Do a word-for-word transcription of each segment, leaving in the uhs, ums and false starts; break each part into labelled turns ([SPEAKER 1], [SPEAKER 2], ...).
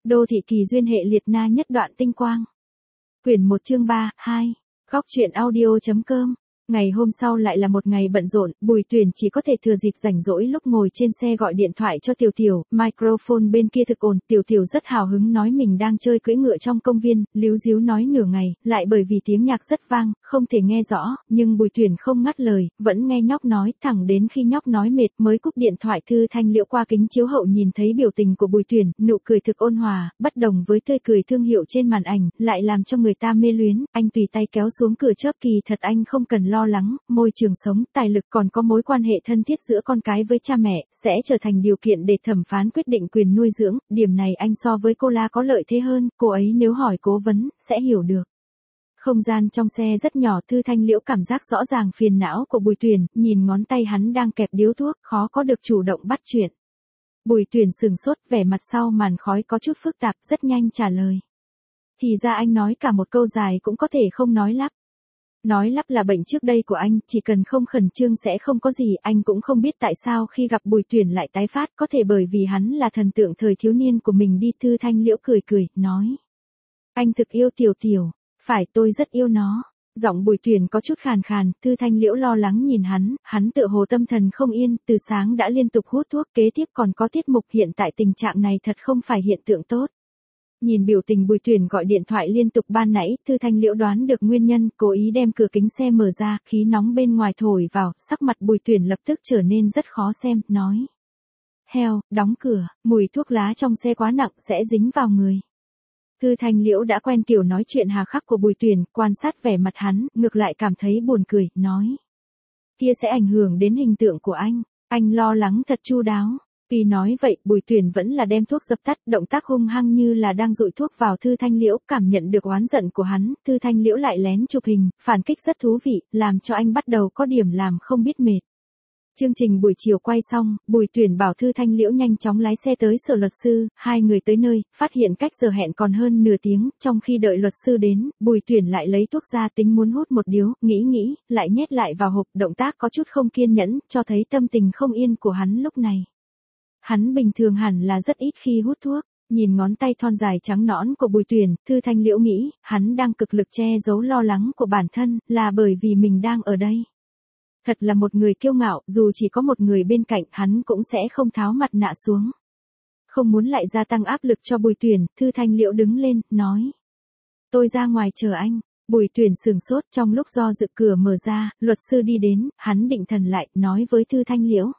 [SPEAKER 1] Đô thị kỳ duyên hệ liệt na nhất đoạn tinh quang. Quyển một chương ba, hai. Góc truyện audio.com. Ngày hôm sau lại là một ngày bận rộn, Bùi Tuyển chỉ có thể thừa dịp rảnh rỗi lúc ngồi trên xe gọi điện thoại cho Tiểu Tiểu, microphone bên kia thực ồn, Tiểu Tiểu rất hào hứng nói mình đang chơi cưỡi ngựa trong công viên, líu díu nói nửa ngày, lại bởi vì tiếng nhạc rất vang, không thể nghe rõ, nhưng Bùi Tuyển không ngắt lời, vẫn nghe nhóc nói, thẳng đến khi nhóc nói mệt mới cúp điện thoại. Thư Thanh Liễu qua kính chiếu hậu nhìn thấy biểu tình của Bùi Tuyển, nụ cười thực ôn hòa, bất đồng với tươi cười thương hiệu trên màn ảnh, lại làm cho người ta mê luyến, anh tùy tay kéo xuống cửa chớp, kỳ thật anh không cần lo lắng, môi trường sống, tài lực còn có mối quan hệ thân thiết giữa con cái với cha mẹ, sẽ trở thành điều kiện để thẩm phán quyết định quyền nuôi dưỡng, điểm này anh so với cô La có lợi thế hơn, cô ấy nếu hỏi cố vấn, sẽ hiểu được. Không gian trong xe rất nhỏ, Thư Thanh Liễu cảm giác rõ ràng phiền não của Bùi Tuyển, nhìn ngón tay hắn đang kẹp điếu thuốc, khó có được chủ động bắt chuyện. Bùi Tuyển sừng sốt, vẻ mặt sau màn khói có chút phức tạp, rất nhanh trả lời. Thì ra anh nói cả một câu dài cũng có thể không nói lắp. Nói lắp là bệnh trước đây của anh, chỉ cần không khẩn trương sẽ không có gì, anh cũng không biết tại sao khi gặp Bùi Tuyển lại tái phát, có thể bởi vì hắn là thần tượng thời thiếu niên của mình đi. Thư Thanh Liễu cười cười, nói. Anh thực yêu Tiểu Tiểu, phải, tôi rất yêu nó. Giọng Bùi Tuyển có chút khàn khàn, Thư Thanh Liễu lo lắng nhìn hắn, hắn tựa hồ tâm thần không yên, từ sáng đã liên tục hút thuốc, kế tiếp còn có tiết mục, hiện tại tình trạng này thật không phải hiện tượng tốt. Nhìn biểu tình Bùi Tuyển gọi điện thoại liên tục ban nãy, Thư Thanh Liễu đoán được nguyên nhân, cố ý đem cửa kính xe mở ra, khí nóng bên ngoài thổi vào, sắc mặt Bùi Tuyển lập tức trở nên rất khó xem, nói. Heo, đóng cửa, mùi thuốc lá trong xe quá nặng sẽ dính vào người. Thư Thanh Liễu đã quen kiểu nói chuyện hà khắc của Bùi Tuyển, quan sát vẻ mặt hắn, ngược lại cảm thấy buồn cười, nói. Kia sẽ ảnh hưởng đến hình tượng của anh, anh lo lắng thật chu đáo. Vì nói vậy, Bùi Tuyển vẫn là đem thuốc dập tắt, động tác hung hăng như là đang dội thuốc vào Thư Thanh Liễu, cảm nhận được oán giận của hắn, Thư Thanh Liễu lại lén chụp hình, phản kích rất thú vị, làm cho anh bắt đầu có điểm làm không biết mệt. Chương trình buổi chiều quay xong, Bùi Tuyển bảo Thư Thanh Liễu nhanh chóng lái xe tới sở luật sư, hai người tới nơi, phát hiện cách giờ hẹn còn hơn nửa tiếng, trong khi đợi luật sư đến, Bùi Tuyển lại lấy thuốc ra tính muốn hút một điếu, nghĩ nghĩ, lại nhét lại vào hộp, động tác có chút không kiên nhẫn, cho thấy tâm tình không yên của hắn lúc này. Hắn bình thường hẳn là rất ít khi hút thuốc, nhìn ngón tay thon dài trắng nõn của Bùi Tuyển, Thư Thanh Liễu nghĩ, hắn đang cực lực che giấu lo lắng của bản thân, là bởi vì mình đang ở đây. Thật là một người kiêu ngạo, dù chỉ có một người bên cạnh, hắn cũng sẽ không tháo mặt nạ xuống. Không muốn lại gia tăng áp lực cho Bùi Tuyển, Thư Thanh Liễu đứng lên, nói. Tôi ra ngoài chờ anh. Bùi Tuyển sừng sốt, trong lúc do dự cửa mở ra, luật sư đi đến, hắn định thần lại, nói với Thư Thanh Liễu.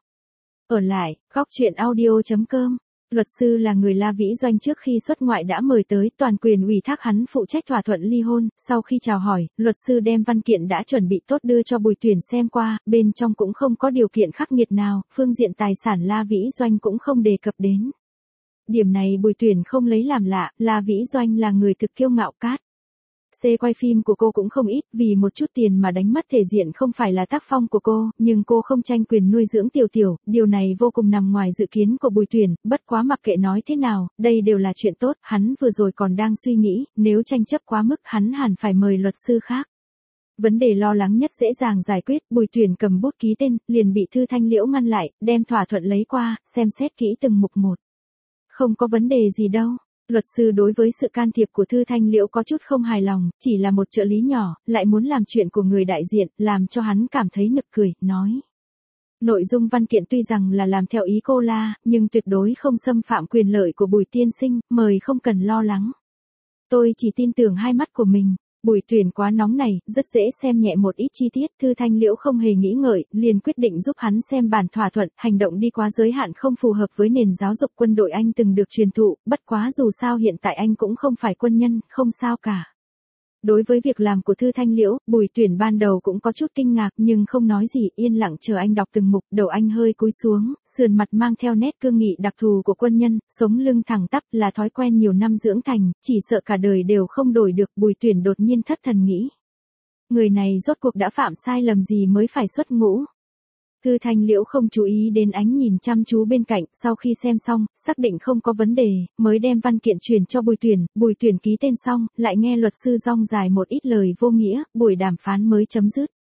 [SPEAKER 1] Ở lại, góc truyện audio.com. Luật sư là người La Vĩ Doanh trước khi xuất ngoại đã mời tới, toàn quyền ủy thác hắn phụ trách thỏa thuận ly hôn, sau khi chào hỏi, luật sư đem văn kiện đã chuẩn bị tốt đưa cho Bùi Tuyển xem qua, bên trong cũng không có điều kiện khắc nghiệt nào, phương diện tài sản La Vĩ Doanh cũng không đề cập đến. Điểm này Bùi Tuyển không lấy làm lạ, La Vĩ Doanh là người thực kiêu ngạo cát. Xe quay phim của cô cũng không ít, vì một chút tiền mà đánh mất thể diện không phải là tác phong của cô, nhưng cô không tranh quyền nuôi dưỡng Tiểu Tiểu, điều này vô cùng nằm ngoài dự kiến của Bùi Tuyển, bất quá mặc kệ nói thế nào, đây đều là chuyện tốt, hắn vừa rồi còn đang suy nghĩ, nếu tranh chấp quá mức hắn hẳn phải mời luật sư khác. Vấn đề lo lắng nhất dễ dàng giải quyết, Bùi Tuyển cầm bút ký tên, liền bị Thư Thanh Liễu ngăn lại, đem thỏa thuận lấy qua, xem xét kỹ từng mục một. Không có vấn đề gì đâu. Luật sư đối với sự can thiệp của Thư Thanh Liễu có chút không hài lòng, chỉ là một trợ lý nhỏ, lại muốn làm chuyện của người đại diện, làm cho hắn cảm thấy nực cười, nói. Nội dung văn kiện tuy rằng là làm theo ý cô La, nhưng tuyệt đối không xâm phạm quyền lợi của Bùi tiên sinh, mời không cần lo lắng. Tôi chỉ tin tưởng hai mắt của mình. Bùi Tuyển quá nóng này, rất dễ xem nhẹ một ít chi tiết, Thư Thanh Liễu không hề nghĩ ngợi, liền quyết định giúp hắn xem bản thỏa thuận, hành động đi quá giới hạn không phù hợp với nền giáo dục quân đội anh từng được truyền thụ, bất quá dù sao hiện tại anh cũng không phải quân nhân, không sao cả. Đối với việc làm của Thư Thanh Liễu, Bùi Tuyển ban đầu cũng có chút kinh ngạc nhưng không nói gì, yên lặng chờ anh đọc từng mục, đầu anh hơi cúi xuống, sườn mặt mang theo nét cương nghị đặc thù của quân nhân, sống lưng thẳng tắp là thói quen nhiều năm dưỡng thành, chỉ sợ cả đời đều không đổi được. Bùi Tuyển đột nhiên thất thần nghĩ. Người này rốt cuộc đã phạm sai lầm gì mới phải xuất ngũ? Thư Thanh Liễu không chú ý đến ánh nhìn chăm chú bên cạnh, sau khi xem xong, xác định không có vấn đề, mới đem văn kiện truyền cho Bùi Tuyển, Bùi Tuyển ký tên xong, lại nghe luật sư rong dài một ít lời vô nghĩa, buổi đàm phán mới chấm dứt.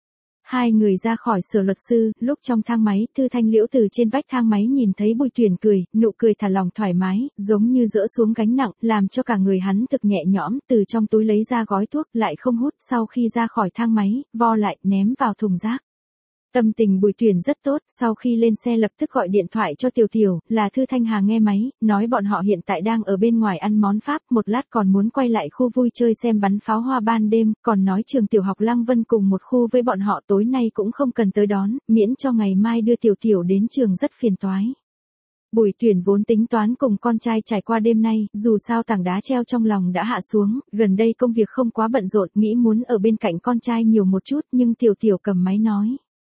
[SPEAKER 1] Hai người ra khỏi sở luật sư, lúc trong thang máy, Thư Thanh Liễu từ trên vách thang máy nhìn thấy Bùi Tuyển cười, nụ cười thả lỏng thoải mái, giống như dỡ xuống gánh nặng, làm cho cả người hắn thực nhẹ nhõm, từ trong túi lấy ra gói thuốc, lại không hút, sau khi ra khỏi thang máy, vo lại, ném vào thùng rác. Tâm tình Bùi Tuyển rất tốt, sau khi lên xe lập tức gọi điện thoại cho Tiểu Tiểu, là Thư Thanh Hà nghe máy, nói bọn họ hiện tại đang ở bên ngoài ăn món Pháp, một lát còn muốn quay lại khu vui chơi xem bắn pháo hoa ban đêm, còn nói trường tiểu học Lăng Vân cùng một khu với bọn họ tối nay cũng không cần tới đón, miễn cho ngày mai đưa Tiểu Tiểu đến trường rất phiền toái. Bùi Tuyển vốn tính toán cùng con trai trải qua đêm nay, dù sao tảng đá treo trong lòng đã hạ xuống, gần đây công việc không quá bận rộn, nghĩ muốn ở bên cạnh con trai nhiều một chút, nhưng Tiểu Tiểu cầm máy nói.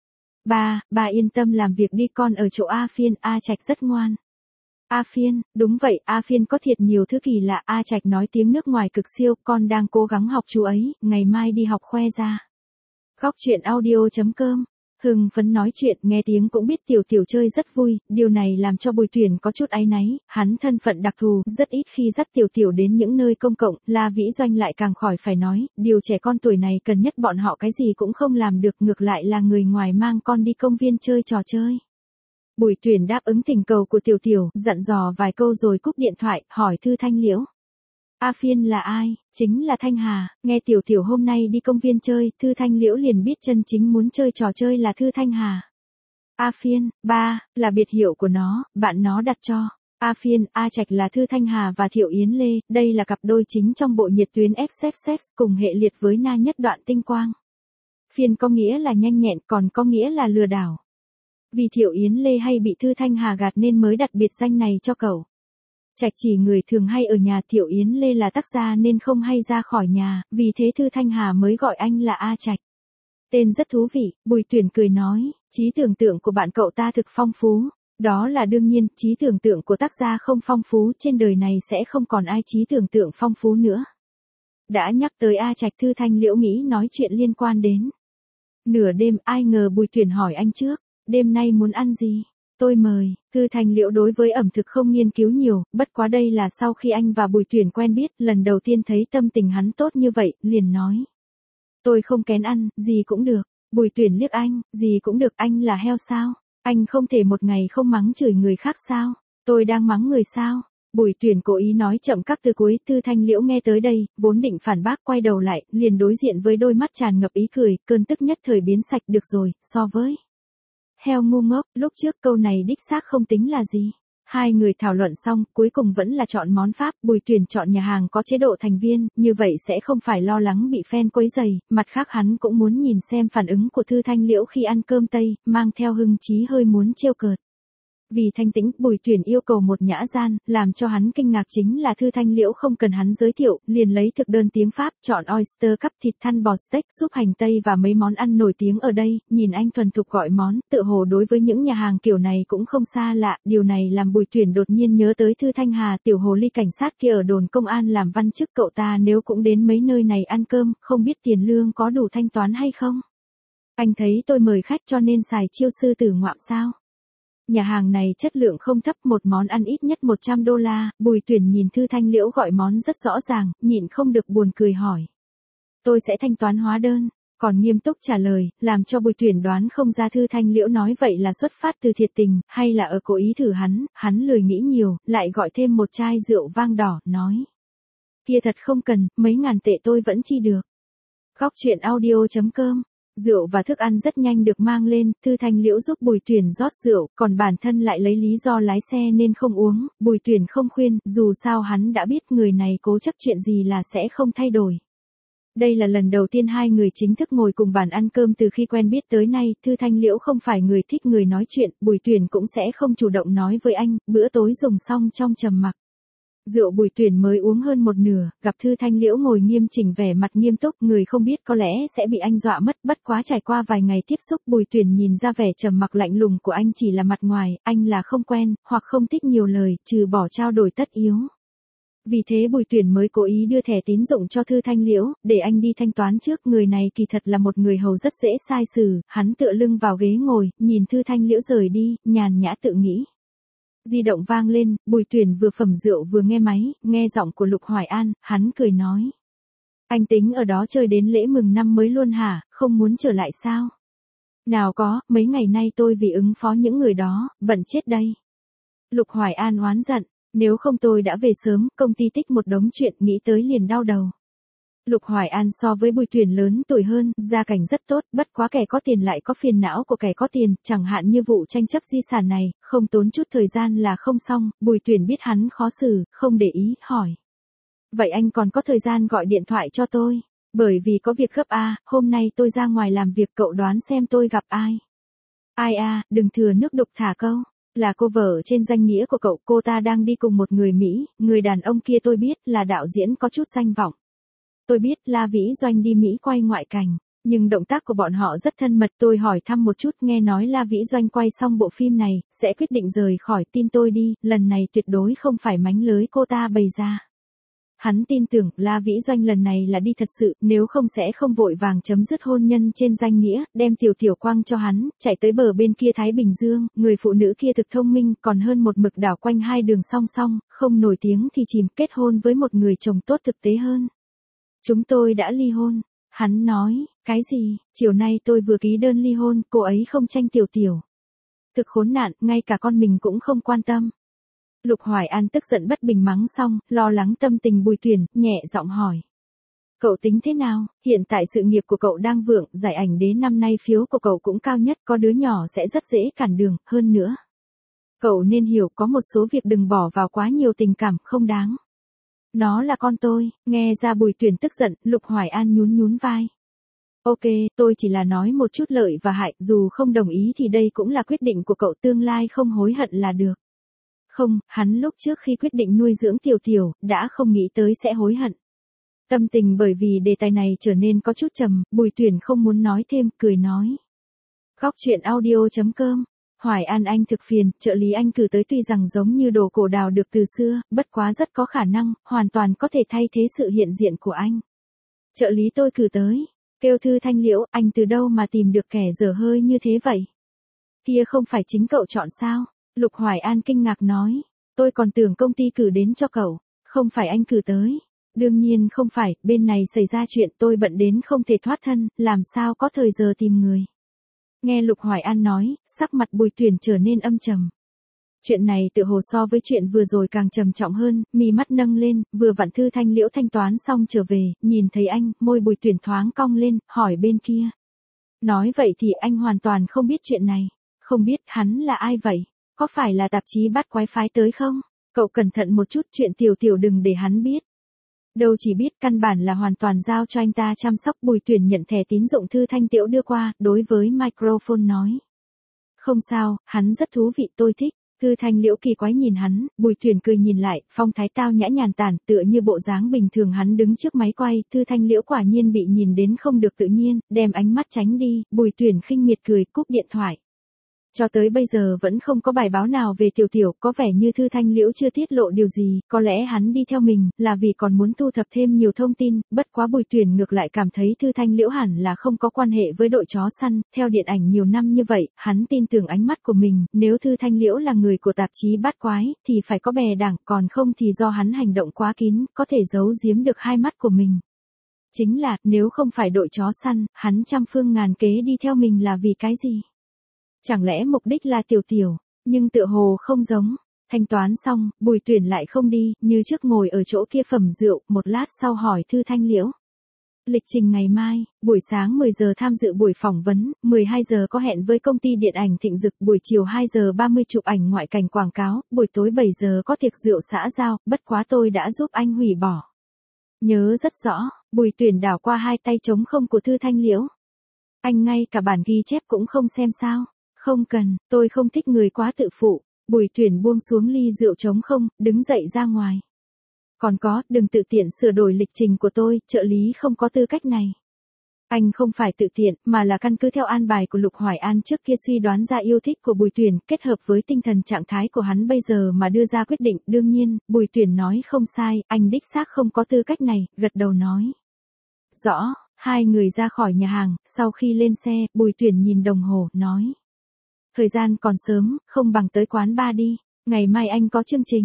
[SPEAKER 1] Ba, ba yên tâm làm việc đi, con ở chỗ A Phiên, A Trạch rất ngoan. A Phiên, đúng vậy, A Phiên có thiệt nhiều thứ kỳ lạ, A Trạch nói tiếng nước ngoài cực siêu, con đang cố gắng học chú ấy, ngày mai đi học khoe ra. Góc chuyện audio chấm com Hưng phấn nói chuyện, nghe tiếng cũng biết Tiểu Tiểu chơi rất vui, điều này làm cho Bùi Tuyển có chút áy náy, hắn thân phận đặc thù, rất ít khi dắt Tiểu Tiểu đến những nơi công cộng, La Vĩ Doanh lại càng khỏi phải nói, điều trẻ con tuổi này cần nhất bọn họ cái gì cũng không làm được, ngược lại là người ngoài mang con đi công viên chơi trò chơi. Bùi Tuyển đáp ứng tình cầu của Tiểu Tiểu, dặn dò vài câu rồi cúp điện thoại, hỏi Thư Thanh Liễu. A Phiên là ai? Chính là Thanh Hà, nghe Tiểu Tiểu hôm nay đi công viên chơi, Thư Thanh Liễu liền biết chân chính muốn chơi trò chơi là Thư Thanh Hà. A Phiên, ba, là biệt hiệu của nó, bạn nó đặt cho. A Phiên, A Trạch là Thư Thanh Hà và Thiệu Yến Lê, đây là cặp đôi chính trong bộ nhiệt tuyến ích ích ích, cùng hệ liệt với Na Nhất Đoạn Tinh Quang. Phiên có nghĩa là nhanh nhẹn, còn có nghĩa là lừa đảo. Vì Thiệu Yến Lê hay bị Thư Thanh Hà gạt nên mới đặt biệt danh này cho cậu. Trạch chỉ người thường hay ở nhà, Thiệu Yến Lê là tác gia nên không hay ra khỏi nhà, vì thế Thư Thanh Hà mới gọi anh là A Trạch. Tên rất thú vị, Bùi Tuyển cười nói, trí tưởng tượng của bạn cậu ta thực phong phú. Đó là đương nhiên, trí tưởng tượng của tác gia không phong phú, trên đời này sẽ không còn ai trí tưởng tượng phong phú nữa. Đã nhắc tới A Trạch, Thư Thanh Liễu nghĩ nói chuyện liên quan đến. Nửa đêm, ai ngờ Bùi Tuyển hỏi anh trước, đêm nay muốn ăn gì? Tôi mời. Thư Thanh Liễu đối với ẩm thực không nghiên cứu nhiều, bất quá đây là sau khi anh và Bùi Tuyển quen biết, lần đầu tiên thấy tâm tình hắn tốt như vậy, liền nói. Tôi không kén ăn, gì cũng được. Bùi Tuyển liếc anh, gì cũng được, anh là heo sao? Anh không thể một ngày không mắng chửi người khác sao? Tôi đang mắng người sao? Bùi Tuyển cố ý nói chậm các từ cuối, Thư Thanh Liễu nghe tới đây, vốn định phản bác, quay đầu lại, liền đối diện với đôi mắt tràn ngập ý cười, cơn tức nhất thời biến sạch. Được rồi, so với heo ngu ngốc, lúc trước câu này đích xác không tính là gì. Hai người thảo luận xong, cuối cùng vẫn là chọn món Pháp, Bùi Tuyển chọn nhà hàng có chế độ thành viên, như vậy sẽ không phải lo lắng bị fan quấy rầy, mặt khác hắn cũng muốn nhìn xem phản ứng của Thư Thanh Liễu khi ăn cơm Tây, mang theo hưng chí hơi muốn trêu cợt. Vì thanh tĩnh, Bùi Tuyển yêu cầu một nhã gian, làm cho hắn kinh ngạc chính là Thư Thanh Liễu không cần hắn giới thiệu, liền lấy thực đơn tiếng Pháp, chọn oyster cup, thịt thăn bò steak, súp hành tây và mấy món ăn nổi tiếng ở đây, nhìn anh thuần thục gọi món, tự hồ đối với những nhà hàng kiểu này cũng không xa lạ, điều này làm Bùi Tuyển đột nhiên nhớ tới Thư Thanh Hà, tiểu hồ ly cảnh sát kia ở đồn công an làm văn chức, cậu ta nếu cũng đến mấy nơi này ăn cơm, không biết tiền lương có đủ thanh toán hay không? Anh thấy tôi mời khách cho nên xài chiêu sư tử ngoạm sao? Nhà hàng này chất lượng không thấp, một món ăn ít nhất một trăm đô la, Bùi Tuyển nhìn Thư Thanh Liễu gọi món rất rõ ràng, nhịn không được buồn cười hỏi. Tôi sẽ thanh toán hóa đơn, còn nghiêm túc trả lời, làm cho Bùi Tuyển đoán không ra Thư Thanh Liễu nói vậy là xuất phát từ thiệt tình, hay là ở cố ý thử hắn, hắn lười nghĩ nhiều, lại gọi thêm một chai rượu vang đỏ, nói. Kia thật không cần, mấy ngàn tệ tôi vẫn chi được. Góc chuyện audio chấm com Rượu và thức ăn rất nhanh được mang lên, Thư Thanh Liễu giúp Bùi Tuyển rót rượu, còn bản thân lại lấy lý do lái xe nên không uống, Bùi Tuyển không khuyên, dù sao hắn đã biết người này cố chấp chuyện gì là sẽ không thay đổi. Đây là lần đầu tiên hai người chính thức ngồi cùng bàn ăn cơm từ khi quen biết tới nay, Thư Thanh Liễu không phải người thích người nói chuyện, Bùi Tuyển cũng sẽ không chủ động nói với anh, bữa tối dùng xong trong trầm mặc. Rượu Bùi Tuyển mới uống hơn một nửa, gặp Thư Thanh Liễu ngồi nghiêm chỉnh vẻ mặt nghiêm túc, người không biết có lẽ sẽ bị anh dọa mất, bất quá trải qua vài ngày tiếp xúc, Bùi Tuyển nhìn ra vẻ trầm mặc lạnh lùng của anh chỉ là mặt ngoài, anh là không quen, hoặc không thích nhiều lời, trừ bỏ trao đổi tất yếu. Vì thế Bùi Tuyển mới cố ý đưa thẻ tín dụng cho Thư Thanh Liễu, để anh đi thanh toán trước, người này kỳ thật là một người hầu rất dễ sai xử, hắn tựa lưng vào ghế ngồi, nhìn Thư Thanh Liễu rời đi, nhàn nhã tự nghĩ. Di động vang lên, Bùi Tuyển vừa phẩm rượu vừa nghe máy, nghe giọng của Lục Hoài An, hắn cười nói. Anh tính ở đó chơi đến lễ mừng năm mới luôn hả, không muốn trở lại sao? Nào có, mấy ngày nay tôi vì ứng phó những người đó, bận chết đây. Lục Hoài An oán giận, nếu không tôi đã về sớm, công ty tích một đống chuyện nghĩ tới liền đau đầu. Lục Hoài An so với Bùi Tuyển lớn tuổi hơn, gia cảnh rất tốt, bất quá kẻ có tiền lại có phiền não của kẻ có tiền, chẳng hạn như vụ tranh chấp di sản này, không tốn chút thời gian là không xong, Bùi Tuyển biết hắn khó xử, không để ý, hỏi. Vậy anh còn có thời gian gọi điện thoại cho tôi? Bởi vì có việc gấp a, hôm nay tôi ra ngoài làm việc, cậu đoán xem tôi gặp ai? Ai a, đừng thừa nước đục thả câu. Là cô vợ trên danh nghĩa của cậu, cô ta đang đi cùng một người Mỹ, người đàn ông kia tôi biết là đạo diễn có chút danh vọng. Tôi biết La Vĩ Doanh đi Mỹ quay ngoại cảnh, nhưng động tác của bọn họ rất thân mật, tôi hỏi thăm một chút, nghe nói La Vĩ Doanh quay xong bộ phim này, sẽ quyết định rời khỏi, tin tôi đi, lần này tuyệt đối không phải mánh lưới cô ta bày ra. Hắn tin tưởng La Vĩ Doanh lần này là đi thật sự, nếu không sẽ không vội vàng chấm dứt hôn nhân trên danh nghĩa, đem Tiểu Tiểu quăng cho hắn, chạy tới bờ bên kia Thái Bình Dương, người phụ nữ kia thực thông minh, còn hơn một mực đảo quanh hai đường song song, không nổi tiếng thì chìm, kết hôn với một người chồng tốt thực tế hơn. Chúng tôi đã ly hôn. Hắn nói, cái gì, chiều nay tôi vừa ký đơn ly hôn, cô ấy không tranh Tiểu Tiểu. Thực khốn nạn, ngay cả con mình cũng không quan tâm. Lục Hoài An tức giận bất bình mắng xong, lo lắng tâm tình Bùi Tuyển, nhẹ giọng hỏi. Cậu tính thế nào, hiện tại sự nghiệp của cậu đang vượng, giải ảnh đế năm nay phiếu của cậu cũng cao nhất, có đứa nhỏ sẽ rất dễ cản đường, hơn nữa. Cậu nên hiểu có một số việc đừng bỏ vào quá nhiều tình cảm, không đáng. Nó là con tôi, nghe ra Bùi Tuyển tức giận, Lục Hoài An nhún nhún vai. Ok, tôi chỉ là nói một chút lợi và hại, dù không đồng ý thì đây cũng là quyết định của cậu, tương lai không hối hận là được. Không, hắn lúc trước khi quyết định nuôi dưỡng Tiểu Tiểu, đã không nghĩ tới sẽ hối hận. Tâm tình bởi vì đề tài này trở nên có chút trầm, Bùi Tuyển không muốn nói thêm, cười nói. Góc chuyện audio chấm com. Hoài An anh thực phiền, trợ lý anh cử tới tuy rằng giống như đồ cổ đào được từ xưa, bất quá rất có khả năng, hoàn toàn có thể thay thế sự hiện diện của anh. Trợ lý tôi cử tới, kêu Thư Thanh Liễu, anh từ đâu mà tìm được kẻ dở hơi như thế vậy? Kia không phải chính cậu chọn sao? Lục Hoài An kinh ngạc nói, tôi còn tưởng công ty cử đến cho cậu, không phải anh cử tới. Đương nhiên không phải, bên này xảy ra chuyện tôi bận đến không thể thoát thân, làm sao có thời giờ tìm người. Nghe Lục Hoài An nói, sắc mặt Bùi Tuyển trở nên âm trầm. Chuyện này tự hồ so với chuyện vừa rồi càng trầm trọng hơn, mí mắt nâng lên, vừa vặn Thư Thanh Liễu thanh toán xong trở về, nhìn thấy anh, môi Bùi Tuyển thoáng cong lên, hỏi bên kia. Nói vậy thì anh hoàn toàn không biết chuyện này, không biết hắn là ai vậy, có phải là tạp chí bắt quái phái tới không? Cậu cẩn thận một chút, chuyện Tiểu Tiểu đừng để hắn biết. Đâu chỉ biết, căn bản là hoàn toàn giao cho anh ta chăm sóc. Bùi Tuyển nhận thẻ tín dụng Thư Thanh Liễu đưa qua, đối với microphone nói. Không sao, hắn rất thú vị, tôi thích. Thư Thanh Liễu kỳ quái nhìn hắn, Bùi Tuyển cười nhìn lại, phong thái tao nhã nhàn tản, tựa như bộ dáng bình thường hắn đứng trước máy quay. Thư Thanh Liễu quả nhiên bị nhìn đến không được tự nhiên, đem ánh mắt tránh đi, Bùi Tuyển khinh miệt cười, cúp điện thoại. Cho tới bây giờ vẫn không có bài báo nào về Tiểu Tiểu, có vẻ như Thư Thanh Liễu chưa tiết lộ điều gì, có lẽ hắn đi theo mình, là vì còn muốn thu thập thêm nhiều thông tin, bất quá Bùi Tuyển ngược lại cảm thấy Thư Thanh Liễu hẳn là không có quan hệ với đội chó săn, theo điện ảnh nhiều năm như vậy, hắn tin tưởng ánh mắt của mình, nếu Thư Thanh Liễu là người của tạp chí Bát Quái, thì phải có bè đảng, còn không thì do hắn hành động quá kín, có thể giấu giếm được hai mắt của mình. Chính là, nếu không phải đội chó săn, hắn trăm phương ngàn kế đi theo mình là vì cái gì? Chẳng lẽ mục đích là Tiểu Tiểu, nhưng tựa hồ không giống. Thanh toán xong, Bùi Tuyển lại không đi, như trước ngồi ở chỗ kia phẩm rượu, một lát sau hỏi Thư Thanh Liễu. Lịch trình ngày mai, buổi sáng mười giờ tham dự buổi phỏng vấn, mười hai giờ có hẹn với công ty điện ảnh Thịnh Dực, buổi chiều hai giờ ba mươi chụp ảnh ngoại cảnh quảng cáo, buổi tối bảy giờ có tiệc rượu xã giao, bất quá tôi đã giúp anh hủy bỏ. Nhớ rất rõ, Bùi Tuyển đảo qua hai tay trống không của Thư Thanh Liễu. Anh ngay cả bản ghi chép cũng không xem sao? Không cần, tôi không thích người quá tự phụ. Bùi Tuyển buông xuống ly rượu trống không, đứng dậy ra ngoài. Còn có, đừng tự tiện sửa đổi lịch trình của tôi, trợ lý không có tư cách này. Anh không phải tự tiện, mà là căn cứ theo an bài của Lục Hoài An trước kia suy đoán ra yêu thích của Bùi Tuyển, kết hợp với tinh thần trạng thái của hắn bây giờ mà đưa ra quyết định. Đương nhiên, Bùi Tuyển nói không sai, anh đích xác không có tư cách này, gật đầu nói. Rõ, hai người ra khỏi nhà hàng, sau khi lên xe, Bùi Tuyển nhìn đồng hồ, nói. Thời gian còn sớm, không bằng tới quán bar đi, ngày mai anh có chương trình.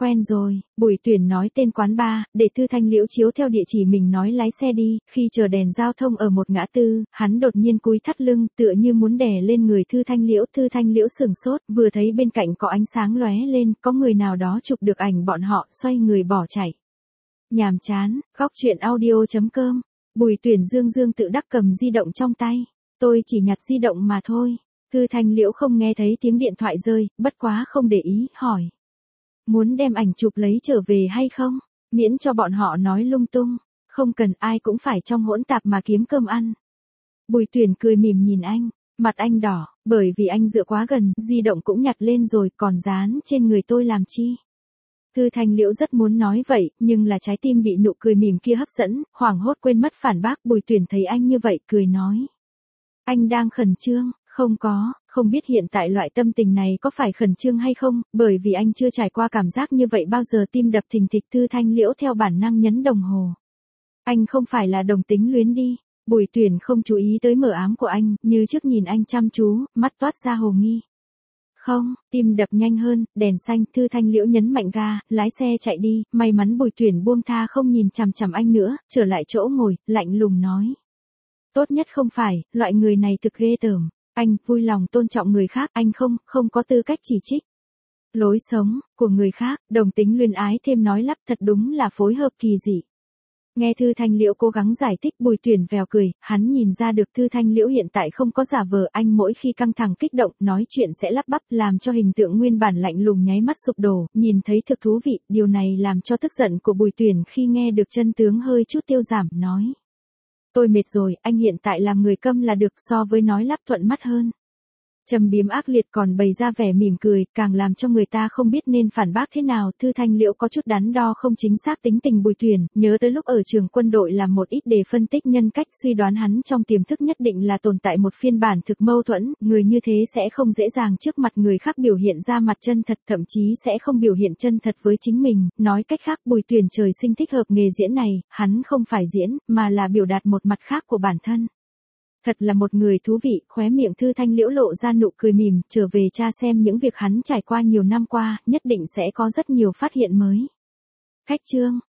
[SPEAKER 1] Quen rồi, Bùi Tuyển nói tên quán bar, để Thư Thanh Liễu chiếu theo địa chỉ mình nói lái xe đi, khi chờ đèn giao thông ở một ngã tư, hắn đột nhiên cúi thắt lưng, tựa như muốn đè lên người Thư Thanh Liễu, Thư Thanh Liễu sừng sốt, vừa thấy bên cạnh có ánh sáng lóe lên, có người nào đó chụp được ảnh bọn họ, xoay người bỏ chạy. Nhàm chán, góc truyện audio chấm com, Bùi Tuyển dương dương tự đắc cầm di động trong tay, tôi chỉ nhặt di động mà thôi. Thư Thanh Liễu không nghe thấy tiếng điện thoại rơi, bất quá không để ý, hỏi. Muốn đem ảnh chụp lấy trở về hay không? Miễn cho bọn họ nói lung tung. Không cần, ai cũng phải trong hỗn tạp mà kiếm cơm ăn. Bùi Tuyển cười mỉm nhìn anh, mặt anh đỏ, bởi vì anh dựa quá gần, di động cũng nhặt lên rồi, còn dán trên người tôi làm chi? Thư Thanh Liễu rất muốn nói vậy, nhưng là trái tim bị nụ cười mỉm kia hấp dẫn, hoảng hốt quên mất phản bác. Bùi Tuyển thấy anh như vậy, cười nói. Anh đang khẩn trương. Không có, không biết hiện tại loại tâm tình này có phải khẩn trương hay không, bởi vì anh chưa trải qua cảm giác như vậy bao giờ. Tim đập thình thịch. Thư Thanh Liễu theo bản năng nhấn đồng hồ. Anh không phải là đồng tính luyến đi. Bùi Tuyển không chú ý tới mờ ám của anh, như trước nhìn anh chăm chú, mắt toát ra hồ nghi. Không, tim đập nhanh hơn, đèn xanh. Thư Thanh Liễu nhấn mạnh ga, lái xe chạy đi, may mắn Bùi Tuyển buông tha không nhìn chằm chằm anh nữa, trở lại chỗ ngồi, lạnh lùng nói. Tốt nhất không phải, loại người này thực ghê tởm. Anh vui lòng tôn trọng người khác, anh không, không có tư cách chỉ trích. Lối sống của người khác, đồng tính luyến ái thêm nói lắp, thật đúng là phối hợp kỳ dị. Nghe Thư Thanh Liễu cố gắng giải thích, Bùi Tuyển vèo cười, hắn nhìn ra được Thư Thanh Liễu hiện tại không có giả vờ, anh mỗi khi căng thẳng kích động, nói chuyện sẽ lắp bắp, làm cho hình tượng nguyên bản lạnh lùng nháy mắt sụp đổ, nhìn thấy thực thú vị, điều này làm cho tức giận của Bùi Tuyển khi nghe được chân tướng hơi chút tiêu giảm, nói. Tôi mệt rồi, anh hiện tại làm người câm là được, so với nói lắp thuận mắt hơn. Trầm biếm ác liệt còn bày ra vẻ mỉm cười, càng làm cho người ta không biết nên phản bác thế nào. Thư Thanh Liễu có chút đắn đo không chính xác tính tình Bùi Tuyển, nhớ tới lúc ở trường quân đội làm một ít để phân tích nhân cách, suy đoán hắn trong tiềm thức nhất định là tồn tại một phiên bản thực mâu thuẫn, người như thế sẽ không dễ dàng trước mặt người khác biểu hiện ra mặt chân thật, thậm chí sẽ không biểu hiện chân thật với chính mình. Nói cách khác, Bùi Tuyển trời sinh thích hợp nghề diễn này, hắn không phải diễn, mà là biểu đạt một mặt khác của bản thân. Thật là một người thú vị. Khóe miệng Thư Thanh Liễu lộ ra nụ cười mỉm, trở về tra xem những việc hắn trải qua nhiều năm qua, nhất định sẽ có rất nhiều phát hiện mới. Khách trương,